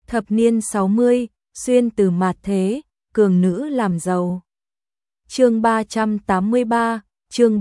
Thập niên 60, xuyên từ mạt thế, cường nữ làm giàu. Chương 383, chương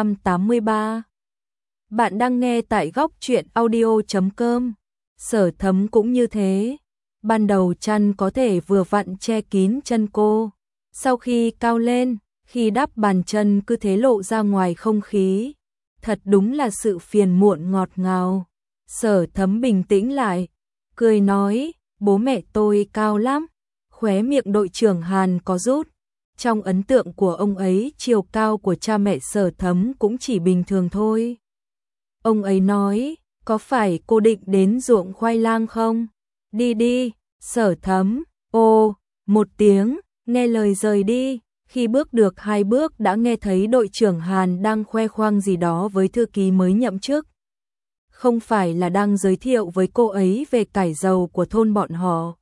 383. Bạn đang nghe tại góc truyện audio.com. Sở Thấm cũng như thế. Ban đầu chăn có thể vừa vặn che kín chân cô. Sau khi cao lên, khi đắp bàn chân cứ thế lộ ra ngoài không khí. Thật đúng là sự phiền muộn ngọt ngào. Sở Thấm bình tĩnh lại, cười nói, bố mẹ tôi cao lắm. Khóe miệng đội trưởng Hàn có rút. Trong ấn tượng của ông ấy, chiều cao của cha mẹ Sở Thấm cũng chỉ bình thường thôi. Ông ấy nói, có phải cô định đến ruộng khoai lang không? Đi đi, Sở Thấm, ô, một tiếng, nghe lời rời đi. Khi bước được 2 bước đã nghe thấy đội trưởng Hàn đang khoe khoang gì đó với thư ký mới nhậm chức. Không phải là đang giới thiệu với cô ấy về cải dầu của thôn bọn họ.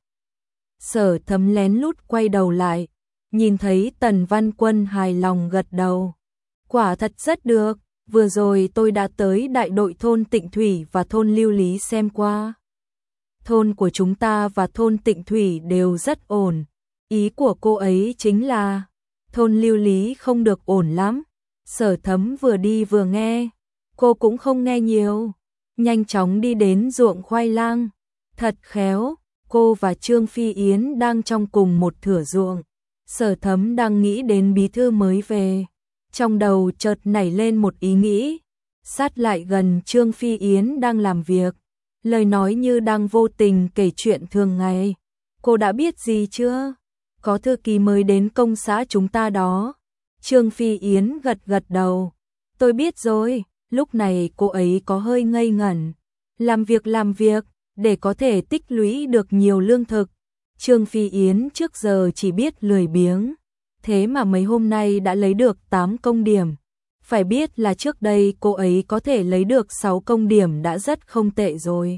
Sở Thấm lén lút quay đầu lại, nhìn thấy Tần Văn Quân hài lòng gật đầu. Quả thật rất được, vừa rồi tôi đã tới đại đội thôn Tịnh Thủy và thôn Lưu Lý xem qua. Thôn của chúng ta và thôn Tịnh Thủy đều rất ổn. Ý của cô ấy chính là thôn Lưu Lý không được ổn lắm. Sở Thấm vừa đi vừa nghe, cô cũng không nghe nhiều, nhanh chóng đi đến ruộng khoai lang. Thật khéo, cô và Trương Phi Yến đang trong cùng một thửa ruộng. Sở Thấm đang nghĩ đến bí thư mới về, trong đầu chợt nảy lên một ý nghĩ. Sát lại gần Trương Phi Yến đang làm việc, lời nói như đang vô tình kể chuyện thường ngày. Cô đã biết gì chưa? Có thư ký mới đến công xã chúng ta đó. Trương Phi Yến gật gật đầu. Tôi biết rồi. Lúc này cô ấy có hơi ngây ngẩn. Làm việc, để có thể tích lũy được nhiều lương thực. Trương Phi Yến trước giờ chỉ biết lười biếng. Thế mà mấy hôm nay đã lấy được 8 công điểm. Phải biết là trước đây cô ấy có thể lấy được 6 công điểm đã rất không tệ rồi.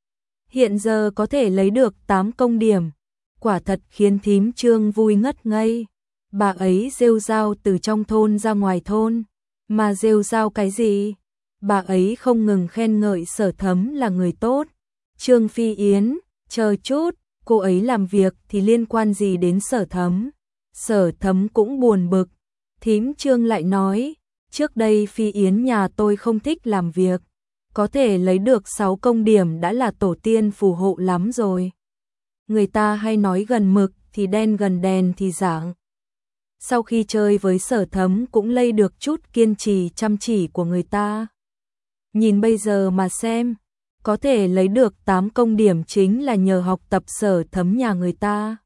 Hiện giờ có thể lấy được 8 công điểm. Quả thật khiến thím Trương vui ngất ngây. Bà ấy rêu rao từ trong thôn ra ngoài thôn. Mà rêu rao cái gì? Bà ấy không ngừng khen ngợi Sở Thấm là người tốt. Trương Phi Yến, chờ chút, cô ấy làm việc thì liên quan gì đến Sở Thấm? Sở Thấm cũng buồn bực. Thím Trương lại nói, trước đây Phi Yến nhà tôi không thích làm việc. Có thể lấy được 6 công điểm đã là tổ tiên phù hộ lắm rồi. Người ta hay nói gần mực thì đen, gần đèn thì giảng. Sau khi chơi với Sở Thấm cũng lây được chút kiên trì chăm chỉ của người ta. Nhìn bây giờ mà xem, có thể lấy được 8 công điểm chính là nhờ học tập Sở Thấm nhà người ta.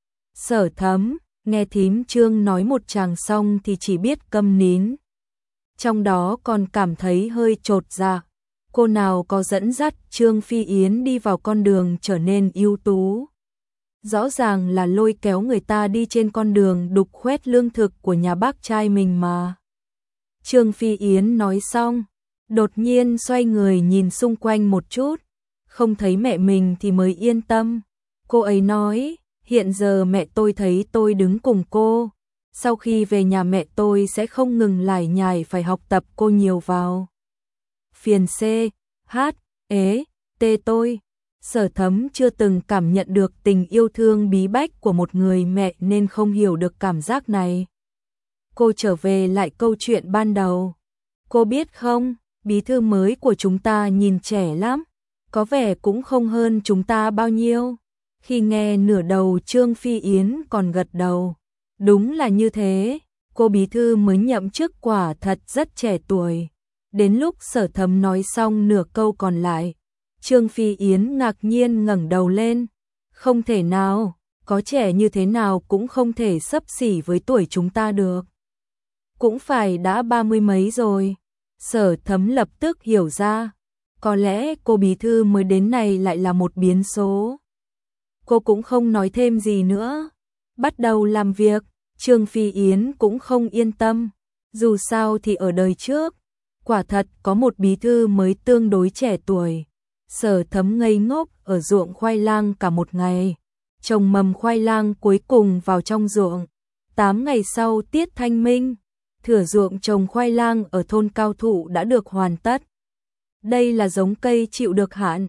Sở Thấm, nghe thím Trương nói một tràng xong thì chỉ biết câm nín. Trong đó còn cảm thấy hơi chột dạ. Cô nào có dẫn dắt Trương Phi Yến đi vào con đường trở nên ưu tú. Rõ ràng là lôi kéo người ta đi trên con đường đục khoét lương thực của nhà bác trai mình mà. Trương Phi Yến nói xong, đột nhiên xoay người nhìn xung quanh một chút, không thấy mẹ mình thì mới yên tâm. Cô ấy nói, hiện giờ mẹ tôi thấy tôi đứng cùng cô. Sau khi về nhà mẹ tôi sẽ không ngừng lải nhải phải học tập cô nhiều vào. Phiền C, H, ế, T tôi. Sở Thấm chưa từng cảm nhận được tình yêu thương bí bách của một người mẹ nên không hiểu được cảm giác này. Cô trở về lại câu chuyện ban đầu. Cô biết không, bí thư mới của chúng ta nhìn trẻ lắm, có vẻ cũng không hơn chúng ta bao nhiêu. Khi nghe nửa đầu Trương Phi Yến còn gật đầu. Đúng là như thế, cô bí thư mới nhậm chức quả thật rất trẻ tuổi. Đến lúc Sở Thấm nói xong nửa câu còn lại, Trương Phi Yến ngạc nhiên ngẩng đầu lên. Không thể nào, có trẻ như thế nào cũng không thể xấp xỉ với tuổi chúng ta được. Cũng phải đã 30 mấy rồi. Sở Thấm lập tức hiểu ra, có lẽ cô bí thư mới đến này lại là một biến số. Cô cũng không nói thêm gì nữa. Bắt đầu làm việc, Trương Phi Yến cũng không yên tâm. Dù sao thì ở đời trước, quả thật có một bí thư mới tương đối trẻ tuổi. Sở Thấm ngây ngốc ở ruộng khoai lang cả một ngày. Trồng mầm khoai lang cuối cùng vào trong ruộng. 8 ngày sau tiết thanh minh, thửa ruộng trồng khoai lang ở thôn Cao Thụ đã được hoàn tất. Đây là giống cây chịu được hạn,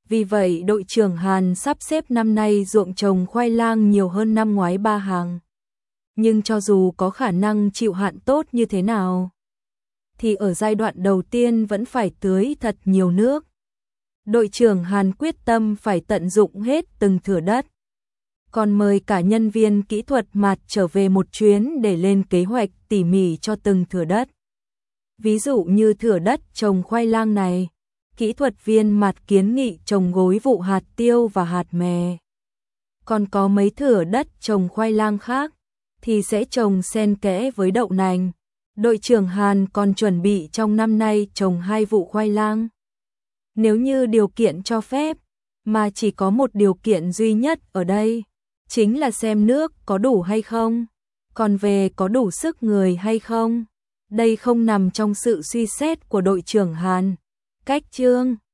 Vì vậy đội trưởng Hàn sắp xếp năm nay ruộng trồng khoai lang nhiều hơn năm ngoái 3 hàng. Nhưng cho dù có khả năng chịu hạn tốt như thế nào, thì ở giai đoạn đầu tiên vẫn phải tưới thật nhiều nước. Đội trưởng Hàn quyết tâm phải tận dụng hết từng thửa đất. Còn mời cả nhân viên kỹ thuật mặt trở về một chuyến để lên kế hoạch tỉ mỉ cho từng thửa đất. Ví dụ như thửa đất trồng khoai lang này, kỹ thuật viên mặt kiến nghị trồng gối vụ hạt tiêu và hạt mè. Còn có mấy thửa đất trồng khoai lang khác thì sẽ trồng xen kẽ với đậu nành. Đội trưởng Hàn còn chuẩn bị trong năm nay trồng 2 vụ khoai lang. Nếu như điều kiện cho phép, mà chỉ có một điều kiện duy nhất ở đây, chính là xem nước có đủ hay không, còn về có đủ sức người hay không. Đây không nằm trong sự suy xét của đội trưởng Hàn. Cách chương